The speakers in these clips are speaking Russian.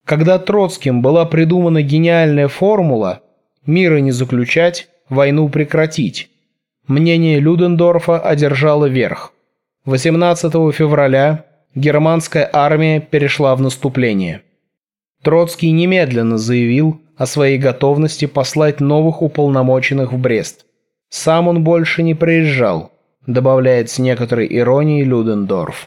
Когда Троцким была придумана гениальная формула «мира не заключать, войну прекратить», мнение Людендорфа одержало верх. 18 февраля германская армия перешла в наступление. Троцкий немедленно заявил о своей готовности послать новых уполномоченных в Брест. Сам он больше не приезжал, добавляет с некоторой иронией Людендорф.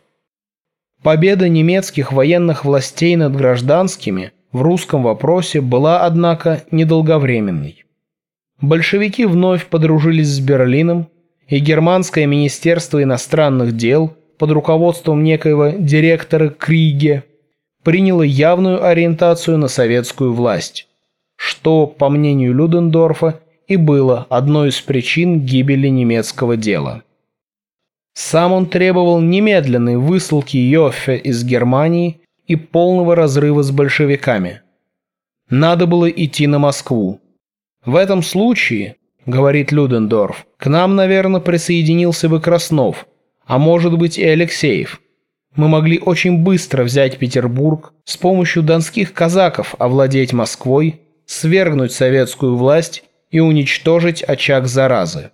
Победа немецких военных властей над гражданскими в русском вопросе была, однако, недолговременной. Большевики вновь подружились с Берлином, и германское министерство иностранных дел под руководством некоего директора Криге приняло явную ориентацию на советскую власть, что, по мнению Людендорфа, и было одной из причин гибели немецкого дела. Сам он требовал немедленной высылки Йоффе из Германии и полного разрыва с большевиками. Надо было идти на Москву. В этом случае, говорит Людендорф, к нам, наверное, присоединился бы Краснов, а может быть и Алексеев. Мы могли очень быстро взять Петербург, с помощью донских казаков овладеть Москвой, свергнуть советскую власть и уничтожить очаг заразы.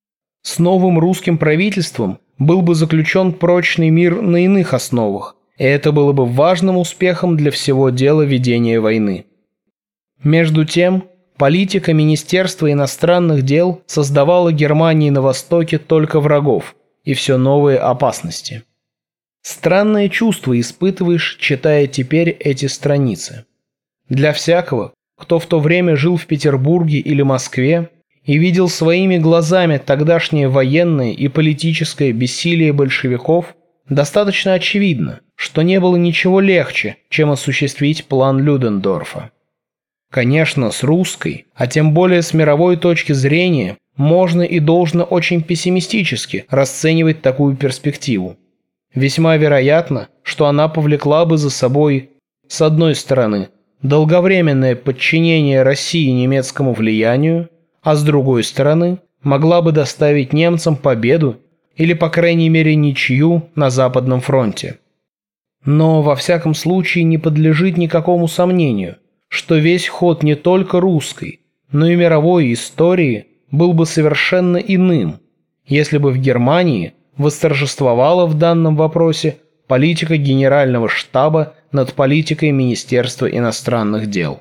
С новым русским правительством был бы заключен прочный мир на иных основах, и это было бы важным успехом для всего дела ведения войны. Между тем, политика Министерства иностранных дел создавала Германии на Востоке только врагов и все новые опасности. Странное чувство испытываешь, читая теперь эти страницы. Для всякого, кто в то время жил в Петербурге или Москве и видел своими глазами тогдашнее военное и политическое бессилие большевиков, достаточно очевидно, что не было ничего легче, чем осуществить план Людендорфа. Конечно, с русской, а тем более с мировой точки зрения, можно и должно очень пессимистически расценивать такую перспективу. Весьма вероятно, что она повлекла бы за собой, с одной стороны, долговременное подчинение России немецкому влиянию, а с другой стороны, могла бы доставить немцам победу или, по крайней мере, ничью на Западном фронте. Но, во всяком случае, не подлежит никакому сомнению, что весь ход не только русской, но и мировой истории был бы совершенно иным, если бы в Германии восторжествовала в данном вопросе политика Генерального штаба над политикой Министерства иностранных дел.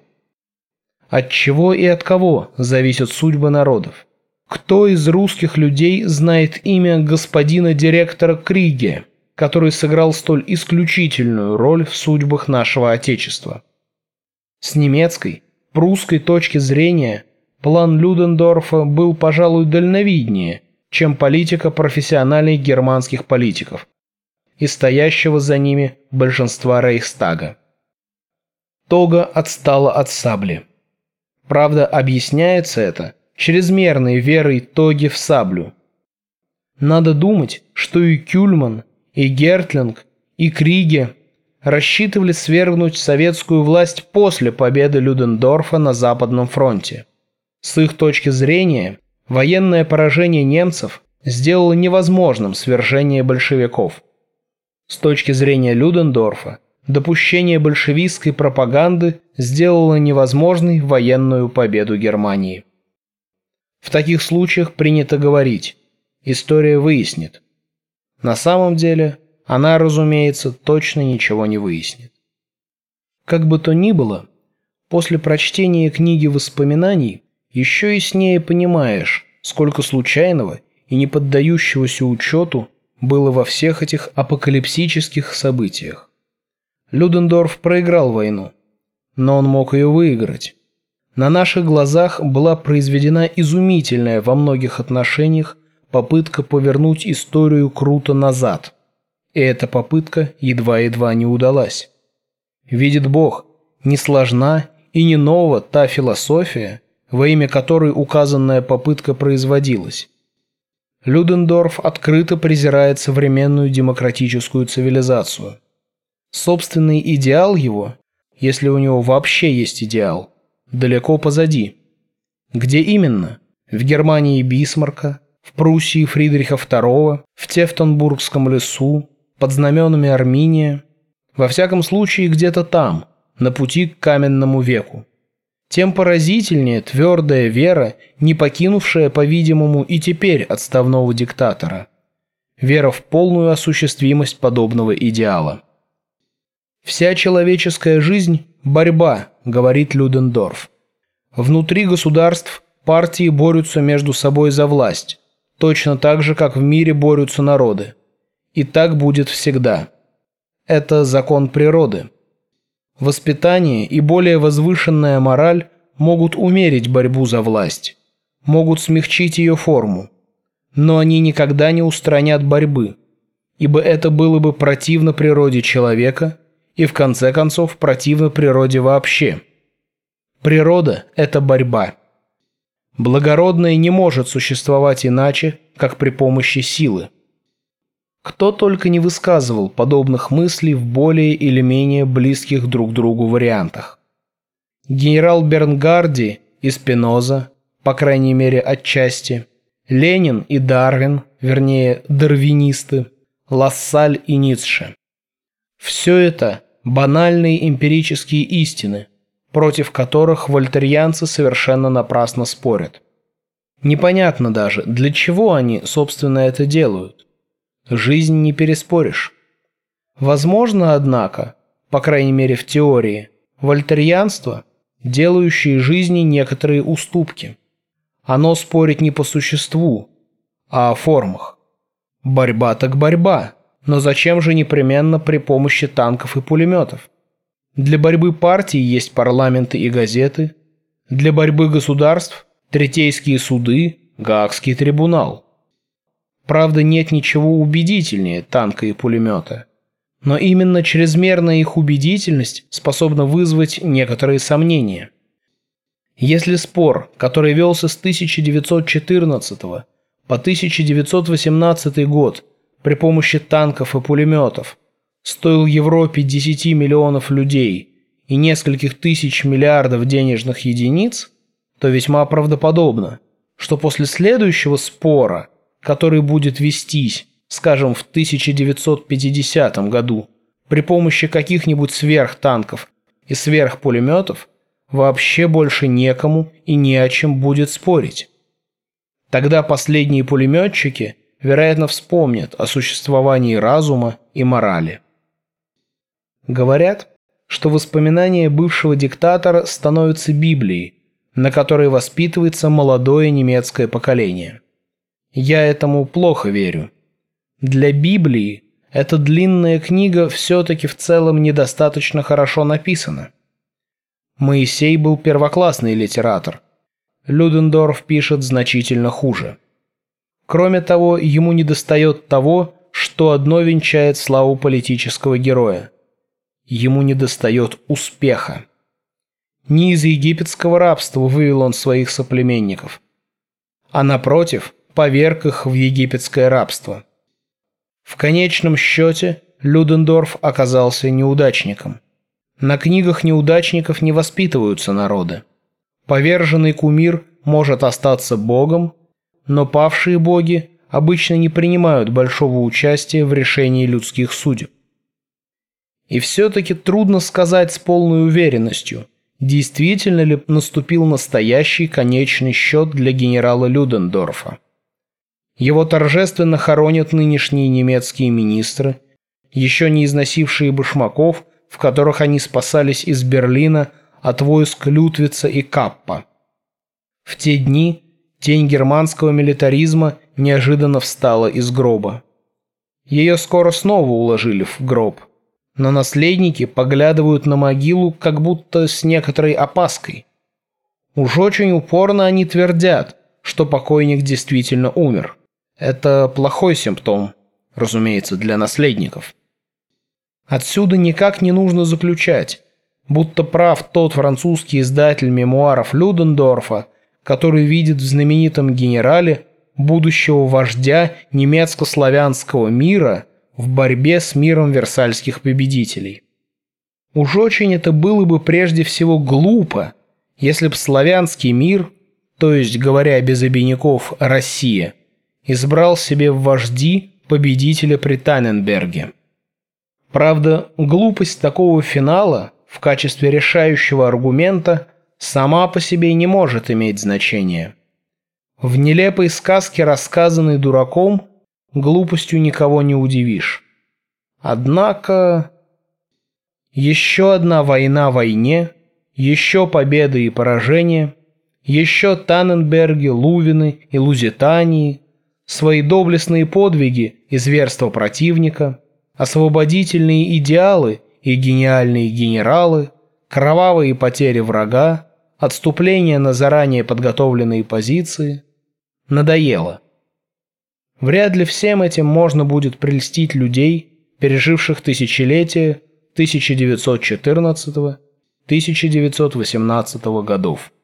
От чего и от кого зависят судьбы народов? Кто из русских людей знает имя господина директора Криге, который сыграл столь исключительную роль в судьбах нашего Отечества? С немецкой, прусской точки зрения, план Людендорфа был, пожалуй, дальновиднее, чем политика профессиональных германских политиков и стоящего за ними большинства Рейхстага. Тога отстала от сабли. Правда, объясняется это чрезмерной верой Тоги в саблю. Надо думать, что и Кюльман, и Гертлинг, и Криге рассчитывали свергнуть советскую власть после победы Людендорфа на Западном фронте. С их точки зрения, военное поражение немцев сделало невозможным свержение большевиков. С точки зрения Людендорфа, допущение большевистской пропаганды сделало невозможной военную победу Германии. В таких случаях принято говорить: история выяснит. На самом деле, она, разумеется, точно ничего не выяснит. Как бы то ни было, после прочтения книги воспоминаний еще яснее понимаешь, сколько случайного и не поддающегося учету было во всех этих апокалипсических событиях. Людендорф проиграл войну, но он мог ее выиграть. На наших глазах была произведена изумительная во многих отношениях попытка повернуть историю круто назад. И эта попытка едва-едва не удалась. Видит Бог, не сложна и не нова та философия, во имя которой указанная попытка производилась. Людендорф открыто презирает современную демократическую цивилизацию. Собственный идеал его, если у него вообще есть идеал, далеко позади. Где именно? В Германии Бисмарка, в Пруссии Фридриха II, в Тевтонбургском лесу, под знаменами Арминия. Во всяком случае, где-то там, на пути к каменному веку. Тем поразительнее твердая вера, не покинувшая, по-видимому, и теперь отставного диктатора. Вера в полную осуществимость подобного идеала. «Вся человеческая жизнь – борьба», – говорит Людендорф. «Внутри государств партии борются между собой за власть, точно так же, как в мире борются народы. И так будет всегда. Это закон природы. Воспитание и более возвышенная мораль могут умерить борьбу за власть, могут смягчить ее форму, но они никогда не устранят борьбы, ибо это было бы противно природе человека и, в конце концов, противно природе вообще. Природа – это борьба. Благородное не может существовать иначе, как при помощи силы. Кто только не высказывал подобных мыслей в более или менее близких друг другу вариантах. Генерал Бернгарди и Спиноза, по крайней мере отчасти, Ленин и Дарвин, вернее дарвинисты, Лассаль и Ницше. Все это банальные эмпирические истины, против которых вольтерьянцы совершенно напрасно спорят. Непонятно даже, для чего они, собственно, это делают. Жизнь не переспоришь. Возможно, однако, по крайней мере в теории, вольтерьянство, делающее жизни некоторые уступки. Оно спорит не по существу, а о формах. Борьба так борьба, но зачем же непременно при помощи танков и пулеметов? Для борьбы партий есть парламенты и газеты, для борьбы государств – третейские суды, Гаагский трибунал. Правда, нет ничего убедительнее танка и пулемета. Но именно чрезмерная их убедительность способна вызвать некоторые сомнения. Если спор, который велся с 1914 по 1918 год при помощи танков и пулеметов, стоил Европе 10 миллионов людей и нескольких тысяч миллиардов денежных единиц, то весьма правдоподобно, что после следующего спора, который будет вестись, скажем, в 1950 году, при помощи каких-нибудь сверхтанков и сверхпулеметов, вообще больше некому и не о чем будет спорить. Тогда последние пулеметчики, вероятно, вспомнят о существовании разума и морали. Говорят, что воспоминания бывшего диктатора становятся Библией, на которой воспитывается молодое немецкое поколение. Я этому плохо верю. Для Библии эта длинная книга все-таки в целом недостаточно хорошо написана. Моисей был первоклассный литератор. Людендорф пишет значительно хуже. Кроме того, ему недостает того, что одно венчает славу политического героя. Ему недостает успеха. Не из египетского рабства вывел он своих соплеменников, а напротив, поверг их в египетское рабство. В конечном счете Людендорф оказался неудачником. На книгах неудачников не воспитываются народы. Поверженный кумир может остаться богом, но павшие боги обычно не принимают большого участия в решении людских судеб. И все-таки трудно сказать с полной уверенностью, действительно ли наступил настоящий конечный счет для генерала Людендорфа. Его торжественно хоронят нынешние немецкие министры, еще не износившие башмаков, в которых они спасались из Берлина от войск Лютвица и Каппа. В те дни тень германского милитаризма неожиданно встала из гроба. Ее скоро снова уложили в гроб, но наследники поглядывают на могилу как будто с некоторой опаской. Уж очень упорно они твердят, что покойник действительно умер. Это плохой симптом, разумеется, для наследников. Отсюда никак не нужно заключать, будто прав тот французский издатель мемуаров Людендорфа, который видит в знаменитом генерале будущего вождя немецко-славянского мира в борьбе с миром версальских победителей. Уж очень это было бы прежде всего глупо, если б славянский мир, то есть, говоря без обиняков, Россия, избрал себе в вожди победителя при Танненберге. Правда, глупость такого финала в качестве решающего аргумента сама по себе не может иметь значения. В нелепой сказке, рассказанной дураком, глупостью никого не удивишь. Однако еще одна война войне, еще победы и поражения, еще Танненберги, Лувины и Лузитании, свои доблестные подвиги и зверства противника, освободительные идеалы и гениальные генералы, кровавые потери врага, отступление на заранее подготовленные позиции. Надоело. Вряд ли всем этим можно будет прельстить людей, переживших тысячелетия 1914-1918 годов.